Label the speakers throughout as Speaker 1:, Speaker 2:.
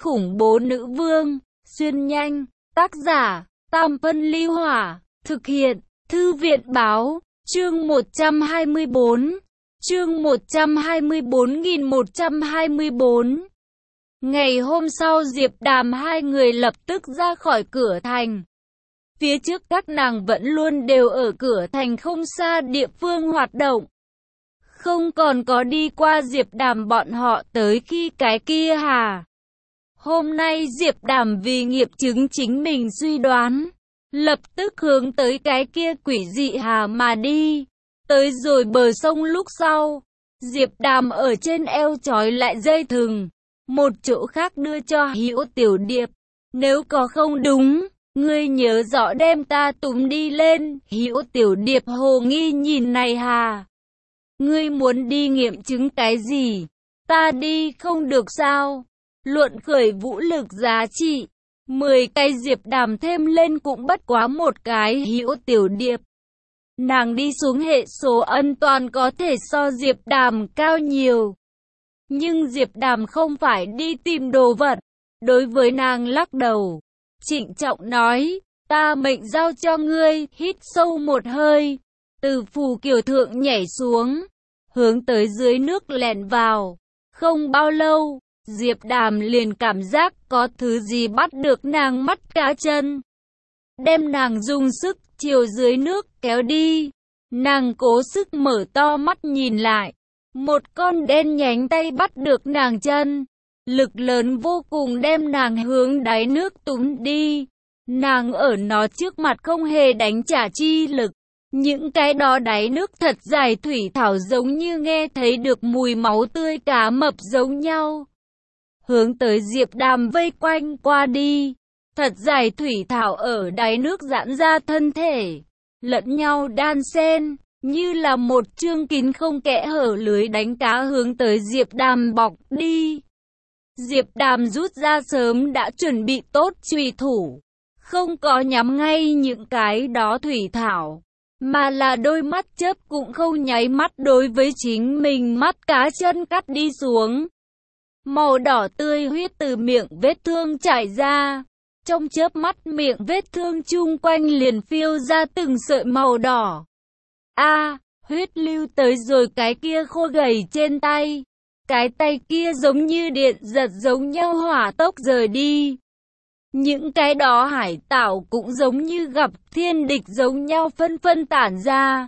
Speaker 1: khủng bố nữ vương, xuyên nhanh, tác giả, Tam Phân Ly Hỏa, thực hiện, Thư viện Báo, chương 124, chương 124.124. Ngày hôm sau Diệp Đàm hai người lập tức ra khỏi cửa thành. Phía trước các nàng vẫn luôn đều ở cửa thành không xa địa phương hoạt động. Không còn có đi qua Diệp Đàm bọn họ tới khi cái kia hà. Hôm nay Diệp Đàm vì nghiệm chứng chính mình suy đoán, lập tức hướng tới cái kia quỷ dị hà mà đi. Tới rồi bờ sông lúc sau, Diệp Đàm ở trên eo trói lại dây thừng, một chỗ khác đưa cho Hữu Tiểu Điệp. Nếu có không đúng, ngươi nhớ rõ đem ta túm đi lên. Hữu Tiểu Điệp hồ nghi nhìn này hà. Ngươi muốn đi nghiệm chứng cái gì? Ta đi không được sao? Luận khởi vũ lực giá trị, 10 cái Diệp Đàm thêm lên cũng bất quá một cái Hữu Tiểu Điệp. Nàng đi xuống hệ số an toàn có thể so Diệp Đàm cao nhiều. Nhưng Diệp Đàm không phải đi tìm đồ vật. Đối với nàng lắc đầu, trịnh trọng nói, ta mệnh giao cho ngươi. Hít sâu một hơi, từ phù kiều thượng nhảy xuống, hướng tới dưới nước lẻn vào. Không bao lâu, Diệp Đàm liền cảm giác có thứ gì bắt được nàng mắt cá chân, đem nàng dùng sức chiều dưới nước kéo đi. Nàng cố sức mở to mắt nhìn lại, một con đen nhánh tay bắt được nàng chân, lực lớn vô cùng đem nàng hướng đáy nước túm đi. Nàng ở nó trước mặt không hề đánh trả chi lực. Những cái đó đáy nước thật dài thủy thảo giống như nghe thấy được mùi máu tươi cá mập giống nhau, hướng tới Diệp Đàm vây quanh qua đi. Thật dài thủy thảo ở đáy nước giãn ra thân thể, lẫn nhau đan xen, như là một chương kín không kẽ hở lưới đánh cá hướng tới Diệp Đàm bọc đi. Diệp Đàm rút ra sớm đã chuẩn bị tốt chùy thủ, không có nhắm ngay những cái đó thủy thảo, mà là đôi mắt chớp cũng không nháy mắt đối với chính mình mắt cá chân cắt đi xuống. Màu đỏ tươi huyết từ miệng vết thương chảy ra. Trong chớp mắt miệng vết thương chung quanh liền phiêu ra từng sợi màu đỏ. Huyết lưu tới rồi cái kia khô gầy trên tay. Cái tay kia giống như điện giật giống nhau hỏa tốc rời đi. Những cái đó hải tảo cũng giống như gặp thiên địch giống nhau phân phân tản ra.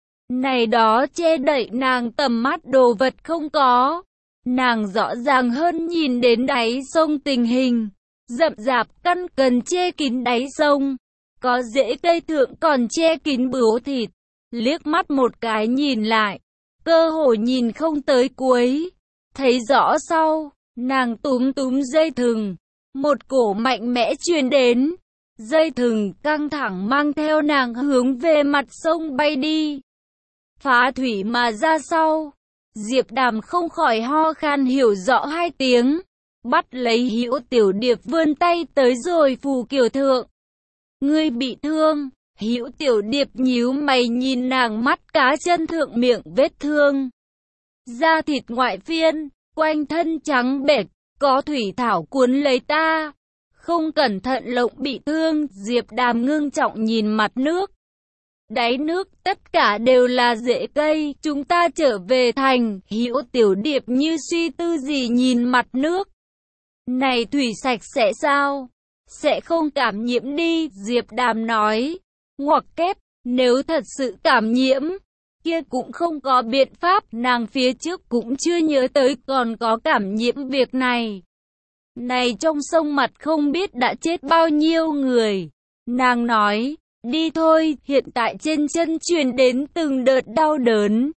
Speaker 1: Này đó che đậy nàng tầm mắt đồ vật không có. Nàng rõ ràng hơn nhìn đến đáy sông tình hình. Rậm rạp căn cần che kín đáy sông, có rễ cây thượng còn che kín bướu thịt. Liếc mắt một cái nhìn lại, cơ hồ nhìn không tới cuối. Thấy rõ sau, nàng túm dây thừng, một cổ mạnh mẽ truyền đến. Dây thừng căng thẳng mang theo nàng hướng về mặt sông bay đi. Phá thủy mà ra sau, Diệp Đàm không khỏi ho khan hiểu rõ hai tiếng. Bắt lấy Hữu Tiểu Điệp vươn tay tới rồi phù kiều thượng. Ngươi bị thương? Hữu Tiểu Điệp nhíu mày nhìn nàng mắt cá chân thượng miệng vết thương. Da thịt ngoại phiên, quanh thân trắng bệch, có thủy thảo cuốn lấy ta. Không cẩn thận lộng bị thương. Diệp Đàm ngưng trọng nhìn mặt nước. Đáy nước tất cả đều là rễ cây, chúng ta trở về thành. Hữu Tiểu Điệp như suy tư gì nhìn mặt nước. Này thủy sạch sẽ sao? Sẽ không cảm nhiễm đi, Diệp Đàm nói. Ngoặc kép, nếu thật sự cảm nhiễm, kia cũng không có biện pháp. Nàng phía trước cũng chưa nhớ tới còn có cảm nhiễm việc này. Này trong sông mặt không biết đã chết bao nhiêu người. Nàng nói, đi thôi, hiện tại trên chân truyền đến từng đợt đau đớn.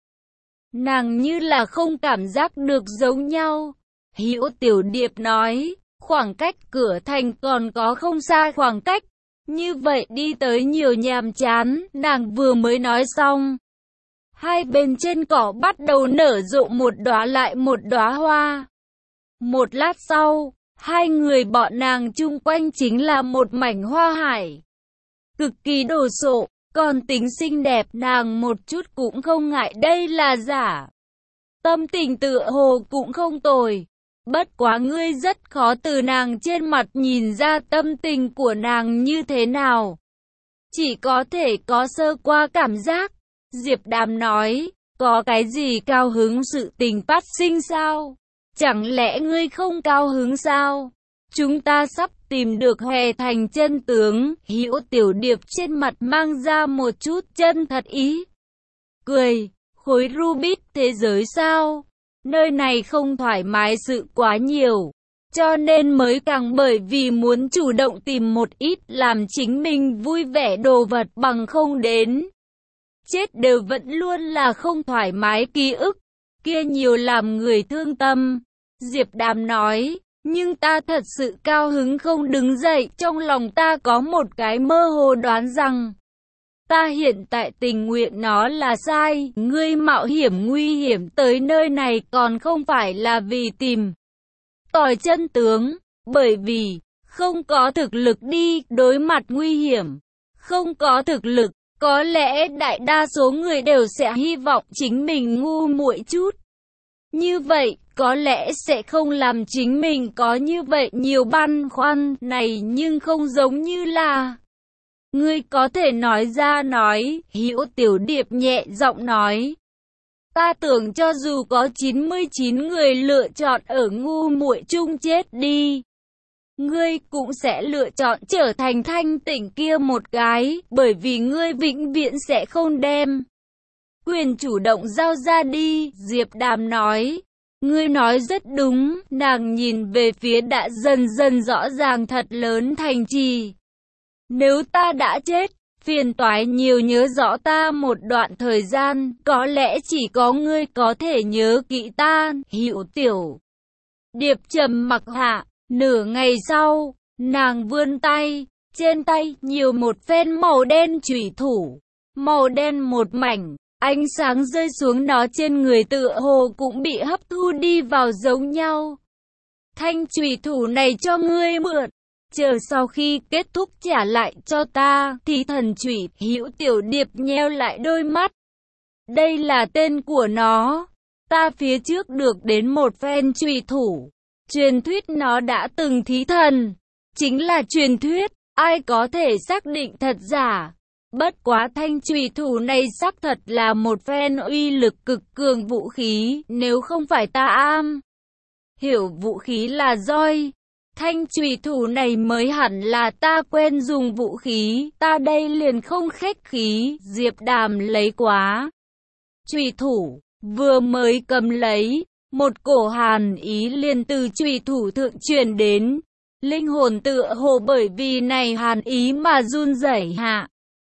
Speaker 1: Nàng như là không cảm giác được giống nhau. Hữu Tiểu Điệp nói, khoảng cách cửa thành còn có không xa khoảng cách. Như vậy đi tới nhiều nhàm chán. Nàng vừa mới nói xong, hai bên trên cỏ bắt đầu nở rộ một đóa lại một đóa hoa. Một lát sau, hai người bọn nàng chung quanh chính là một mảnh hoa hải, cực kỳ đồ sộ, còn tính xinh đẹp. Nàng một chút cũng không ngại đây là giả. Tâm tình tựa hồ cũng không tồi. Bất quá ngươi rất khó từ nàng trên mặt nhìn ra tâm tình của nàng như thế nào. Chỉ có thể có sơ qua cảm giác. Diệp Đàm nói, có cái gì cao hứng sự tình phát sinh sao? Chẳng lẽ ngươi không cao hứng sao? Chúng ta sắp tìm được Hòe Thành chân tướng. Hữu Tiểu Điệp trên mặt mang ra một chút chân thật ý. Cười, khối Rubik thế giới sao? Nơi này không thoải mái sự quá nhiều. Cho nên mới càng bởi vì muốn chủ động tìm một ít làm chính mình vui vẻ đồ vật bằng không đến. Chết đều vẫn luôn là không thoải mái ký ức. Kia nhiều làm người thương tâm. Diệp Đàm nói, nhưng ta thật sự cao hứng không đứng dậy. Trong lòng ta có một cái mơ hồ đoán rằng ta hiện tại tình nguyện nó là sai. Ngươi mạo hiểm nguy hiểm tới nơi này còn không phải là vì tìm tòi chân tướng, bởi vì không có thực lực đi đối mặt nguy hiểm. Không có thực lực, có lẽ đại đa số người đều sẽ hy vọng chính mình ngu muội chút. Như vậy, có lẽ sẽ không làm chính mình có như vậy nhiều băn khoăn này, nhưng không giống như là ngươi có thể nói ra nói. Hữu Tiểu Điệp nhẹ giọng nói, ta tưởng cho dù có 99 người lựa chọn ở ngu muội chung chết đi, ngươi cũng sẽ lựa chọn trở thành thanh tỉnh kia một cái, bởi vì ngươi vĩnh viễn sẽ không đem quyền chủ động giao ra đi. Diệp Đàm nói, ngươi nói rất đúng. Nàng nhìn về phía đã dần dần rõ ràng thật lớn thành trì. Nếu ta đã chết, phiền toái nhiều nhớ rõ ta một đoạn thời gian, có lẽ chỉ có ngươi có thể nhớ kỹ ta. Hữu Tiểu Điệp trầm mặc hạ, nửa ngày sau, nàng vươn tay, trên tay nhiều một phen màu đen chủy thủ, màu đen một mảnh, ánh sáng rơi xuống nó trên người tựa hồ cũng bị hấp thu đi vào giống nhau. Thanh chủy thủ này cho ngươi mượn, chờ sau khi kết thúc trả lại cho ta. Thì thần chủy. Hữu Tiểu Điệp nheo lại đôi mắt. Đây là tên của nó. Ta phía trước được đến một phen chủy thủ. Truyền thuyết nó đã từng thí thần. Chính là truyền thuyết, ai có thể xác định thật giả. Bất quá thanh chủy thủ này xác thật là một phen uy lực cực cường vũ khí. Nếu không phải ta am hiểu vũ khí là roi, thanh chủy thủ này mới hẳn là ta quen dùng vũ khí. Ta đây liền không khách khí. Diệp Đàm lấy quá chủy thủ, vừa mới cầm lấy, một cổ hàn ý liền từ chủy thủ thượng truyền đến. Linh hồn tựa hồ bởi vì này hàn ý mà run rẩy hạ,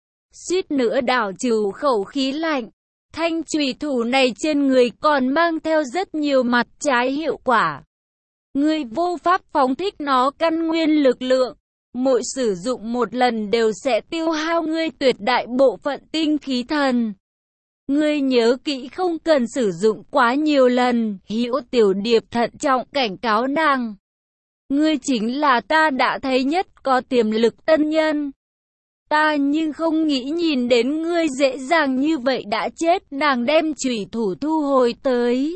Speaker 1: suýt nữa đảo trừ khẩu khí lạnh. Thanh chủy thủ này trên người còn mang theo rất nhiều mặt trái hiệu quả. Ngươi vô pháp phóng thích nó căn nguyên lực lượng. Mỗi sử dụng một lần đều sẽ tiêu hao ngươi tuyệt đại bộ phận tinh khí thần. Ngươi nhớ kỹ không cần sử dụng quá nhiều lần. Hữu Tiểu Điệp thận trọng cảnh cáo nàng. Ngươi chính là ta đã thấy nhất có tiềm lực tân nhân. Ta nhưng không nghĩ nhìn đến ngươi dễ dàng như vậy đã chết. Nàng đem chủy thủ thu hồi tới.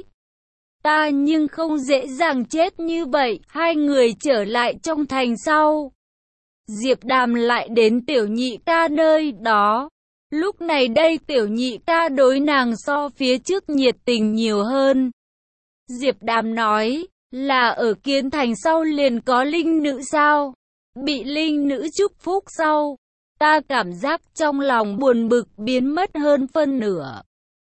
Speaker 1: Ta nhưng không dễ dàng chết như vậy. Hai người trở lại trong thành sau, Diệp Đàm lại đến Tiểu Nhị ca nơi đó. Lúc này đây Tiểu Nhị ca đối nàng so phía trước nhiệt tình nhiều hơn. Diệp Đàm nói, là ở Kiến Thành sau liền có linh nữ sao? Bị linh nữ chúc phúc sau, ta cảm giác trong lòng buồn bực biến mất hơn phân nửa.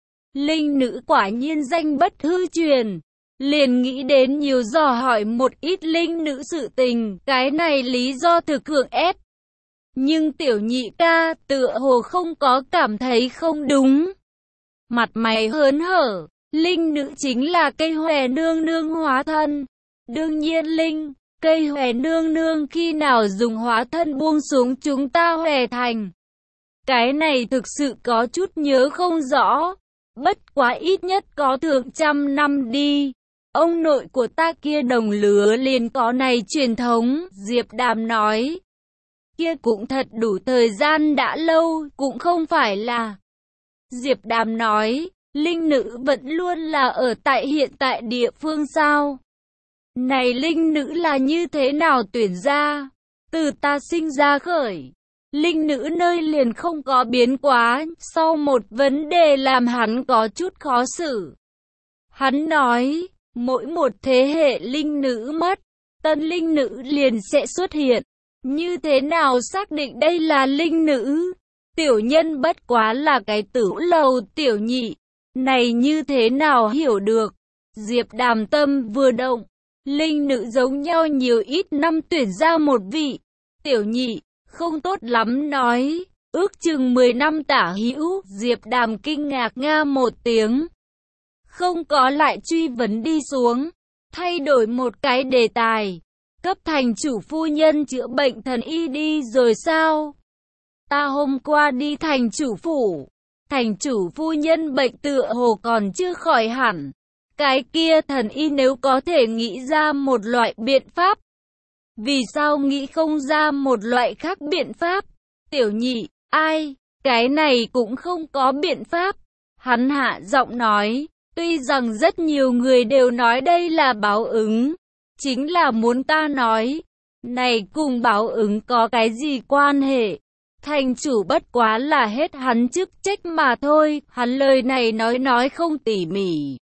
Speaker 1: Linh nữ quả nhiên danh bất hư truyền. Liền nghĩ đến nhiều dò hỏi một ít linh nữ sự tình, cái này lý do thực cưỡng ép. Nhưng Tiểu Nhị ca tựa hồ không có cảm thấy không đúng. Mặt mày hớn hở, linh nữ chính là cây hòe nương nương hóa thân. Đương nhiên cây hòe nương nương khi nào dùng hóa thân buông xuống chúng ta Hòe Thành. Cái này thực sự có chút nhớ không rõ. Bất quá ít nhất có thượng 100 năm đi. Ông nội của ta kia đồng lứa liền có này truyền thống. Diệp Đàm nói, kia cũng thật đủ thời gian đã lâu, cũng không phải là. Diệp Đàm nói, linh nữ vẫn luôn là ở tại hiện tại địa phương sao? Này linh nữ là như thế nào tuyển ra? Từ ta sinh ra khởi, linh nữ nơi liền không có biến quá. Sau một vấn đề làm hắn có chút khó xử. Hắn nói, mỗi một thế hệ linh nữ mất, tân linh nữ liền sẽ xuất hiện. Như thế nào xác định đây là linh nữ? Tiểu nhân bất quá là cái tửu lầu tiểu nhị. Này như thế nào hiểu được? Diệp Đàm tâm vừa động. Linh nữ giống nhau nhiều ít năm tuyển ra một vị. Tiểu nhị, không tốt lắm nói. Ước chừng 10 năm tả hữu. Diệp Đàm kinh ngạc nga một tiếng. Không có lại truy vấn đi xuống. Thay đổi một cái đề tài. Cấp thành chủ phu nhân chữa bệnh thần y đi rồi sao? Ta hôm qua đi thành chủ phủ. Thành chủ phu nhân bệnh tựa hồ còn chưa khỏi hẳn. Cái kia thần y nếu có thể nghĩ ra một loại biện pháp. Vì sao nghĩ không ra một loại khác biện pháp? Tiểu nhị, ai? Cái này cũng không có biện pháp. Hắn hạ giọng nói, tuy rằng rất nhiều người đều nói đây là báo ứng. Chính là muốn ta nói, này cùng báo ứng có cái gì quan hệ? Thành chủ bất quá là hết hắn chức trách mà thôi. Hắn lời này nói không tỉ mỉ.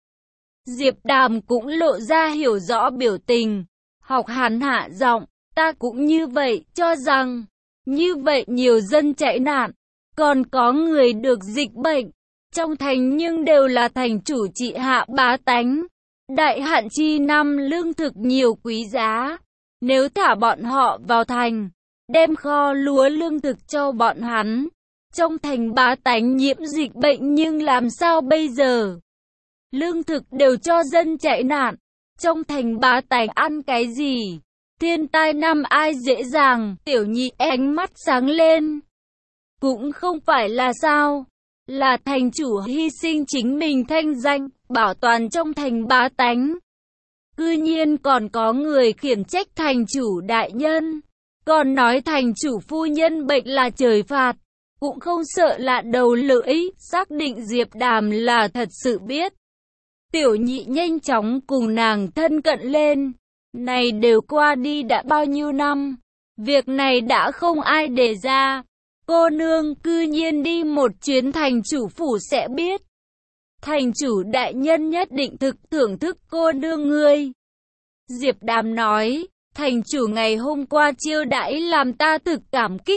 Speaker 1: Diệp Đàm cũng lộ ra hiểu rõ biểu tình. Học hắn hạ giọng, ta cũng như vậy, cho rằng như vậy nhiều dân chạy nạn, còn có người được dịch bệnh. Trong thành nhưng đều là thành chủ trị hạ bá tánh. Đại hạn chi năm lương thực nhiều quý giá. Nếu thả bọn họ vào thành, đem kho lúa lương thực cho bọn hắn, trong thành bá tánh nhiễm dịch bệnh nhưng làm sao bây giờ? Lương thực đều cho dân chạy nạn, trong thành bá tánh ăn cái gì? Thiên tai năm ai dễ dàng? Tiểu nhị ánh mắt sáng lên. Cũng không phải là sao? Là thành chủ hy sinh chính mình thanh danh, bảo toàn trong thành bá tánh. Cư nhiên còn có người khiển trách thành chủ đại nhân. Còn nói thành chủ phu nhân bệnh là trời phạt. Cũng không sợ lạ đầu lưỡi, xác định Diệp Đàm là thật sự biết. Tiểu nhị nhanh chóng cùng nàng thân cận lên. Này đều qua đi đã bao nhiêu năm. Việc này đã không ai đề ra. Cô nương cư nhiên đi một chuyến thành chủ phủ sẽ biết. Thành chủ đại nhân nhất định thực thưởng thức cô nương ngươi. Diệp Đàm nói, thành chủ ngày hôm qua chiêu đãi làm ta thực cảm kích.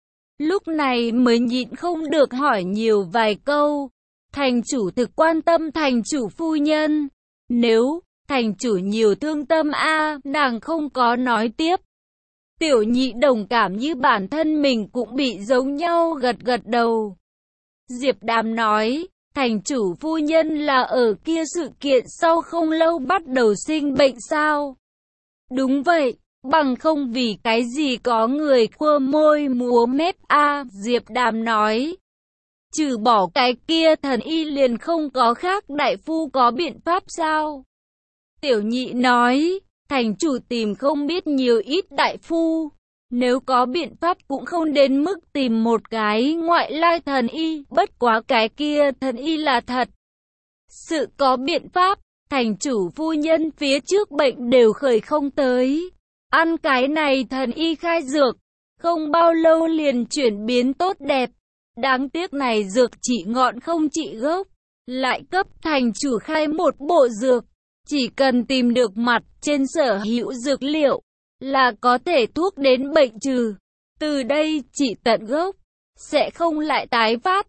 Speaker 1: Lúc này mới nhịn không được hỏi nhiều vài câu. Thành chủ thực quan tâm thành chủ phu nhân. Nếu thành chủ nhiều thương tâm nàng không có nói tiếp. Tiểu nhị đồng cảm như bản thân mình cũng bị giống nhau gật gật đầu. Diệp Đàm nói, thành chủ phu nhân là ở kia sự kiện sau không lâu bắt đầu sinh bệnh sao? Đúng vậy, bằng không vì cái gì có người khua môi múa mép Diệp Đàm nói. Trừ bỏ cái kia thần y liền không có khác đại phu có biện pháp sao? Tiểu nhị nói, thành chủ tìm không biết nhiều ít đại phu. Nếu có biện pháp cũng không đến mức tìm một cái ngoại lai thần y, bất quá cái kia thần y là thật. Sự có biện pháp, thành chủ phu nhân phía trước bệnh đều khởi không tới. Ăn cái này thần y khai dược, không bao lâu liền chuyển biến tốt đẹp. Đáng tiếc này dược trị ngọn không trị gốc, lại cấp thành chủ khai một bộ dược. Chỉ cần tìm được mặt trên sở hữu dược liệu, là có thể thuốc đến bệnh trừ. Từ đây trị tận gốc, sẽ không lại tái phát.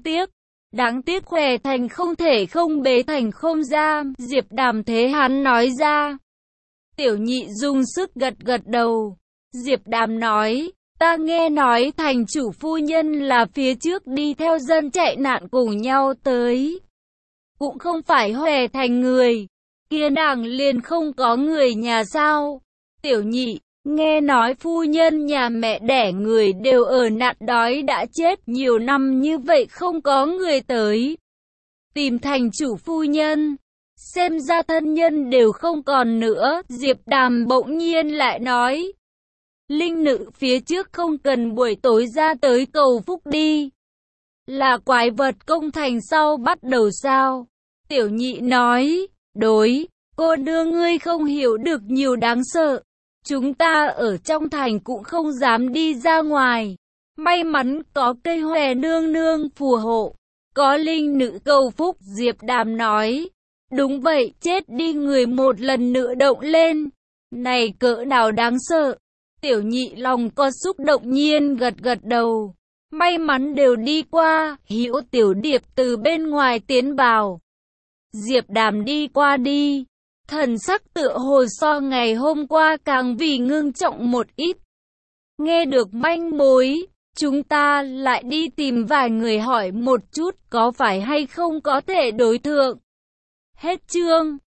Speaker 1: Đáng tiếc khỏe thành không thể không bế thành không ra. Diệp Đàm thế hắn nói ra. Tiểu nhị dùng sức gật gật đầu. Diệp Đàm nói, ta nghe nói thành chủ phu nhân là phía trước đi theo dân chạy nạn cùng nhau tới. Cũng không phải khỏe thành người. Kia nàng liền không có người nhà sao? Tiểu nhị, nghe nói phu nhân nhà mẹ đẻ người đều ở nạn đói đã chết nhiều năm như vậy không có người tới. Tìm thành chủ phu nhân, xem ra thân nhân đều không còn nữa. Diệp Đàm bỗng nhiên lại nói. Linh nữ phía trước không cần buổi tối ra tới cầu phúc đi. Là quái vật công thành sau bắt đầu sao? Tiểu nhị nói. Đối, cô nương ngươi không hiểu được nhiều đáng sợ. Chúng ta ở trong thành cũng không dám đi ra ngoài. May mắn có cây hòe nương nương phù hộ, có linh nữ cầu phúc, Diệp Đàm nói. Đúng vậy, chết đi người một lần nữa động lên. Này cỡ nào đáng sợ. Tiểu Nhị lòng có xúc động nhiên gật gật đầu. May mắn đều đi qua, Hữu Tiểu Điệp từ bên ngoài tiến vào. Diệp Đàm đi qua đi. Thần sắc tựa hồ so ngày hôm qua càng vì ngưng trọng một ít. Nghe được manh mối, chúng ta lại đi tìm vài người hỏi một chút có phải hay không có thể đối thượng. Hết chương.